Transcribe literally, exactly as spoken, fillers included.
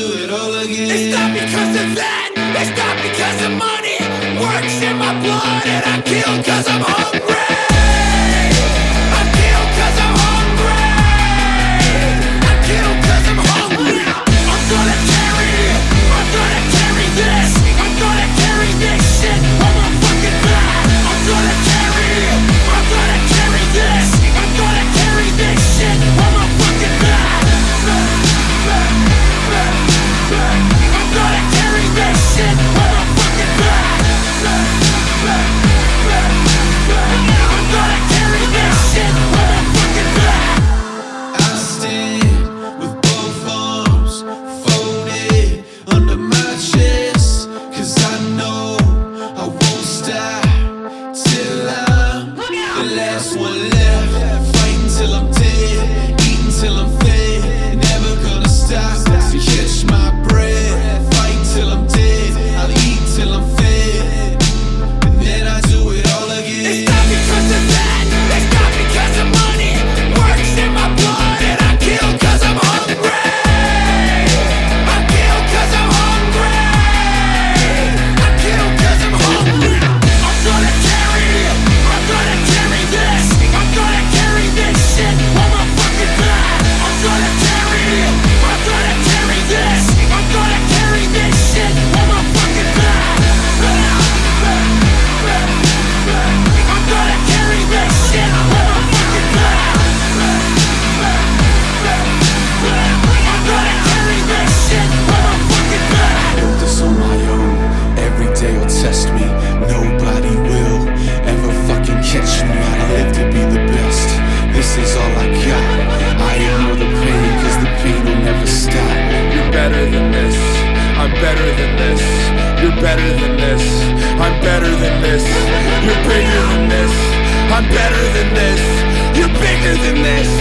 it all again. It's not because of that, it's not because of money. Works in my blood and I kill cause I'm hungry. I kill cause I'm hungry. I kill cause I'm hungry. I'm gonna carry, I'm gonna carry this. I'm gonna carry this shit on my fucking back. I'm gonna carry, I'm gonna carry this. I'm gonna carry this shit on my fucking back. I'm gonna carry this shit on my fucking back. I'm gonna carry this shit on my fucking back. I stand with both arms folded under my chest, cause I know I won't stop till I'm the last one left. Fighting till I'm dead, eating till I'm fed, never gonna stop to catch my breath. Fight till I'm dead, I'll eat till I'm fed, and then I do it all again. It's not because of that, it's not because of money. Works in my blood and I kill cause I'm hungry. I kill cause I'm hungry. I kill cause I'm hungry. I'm gonna carry, I'm gonna carry this. I'm gonna carry this shit on my fucking back. I'm gonna carry, I'm gonna carry this. I'm gonna carry this shit on my fucking back. I'm gonna carry this shit on my fucking back. I'm gonna carry this shit on my fucking back. Built this on my own, every day will test me. Nobody will ever fucking catch me. I live to be the best, this is all I got. I ignore the pain, cause the pain will never stop. You're better than this, I'm better than this. You're better than this, I'm better than this. You're bigger than this, I'm better than this. You're bigger than this.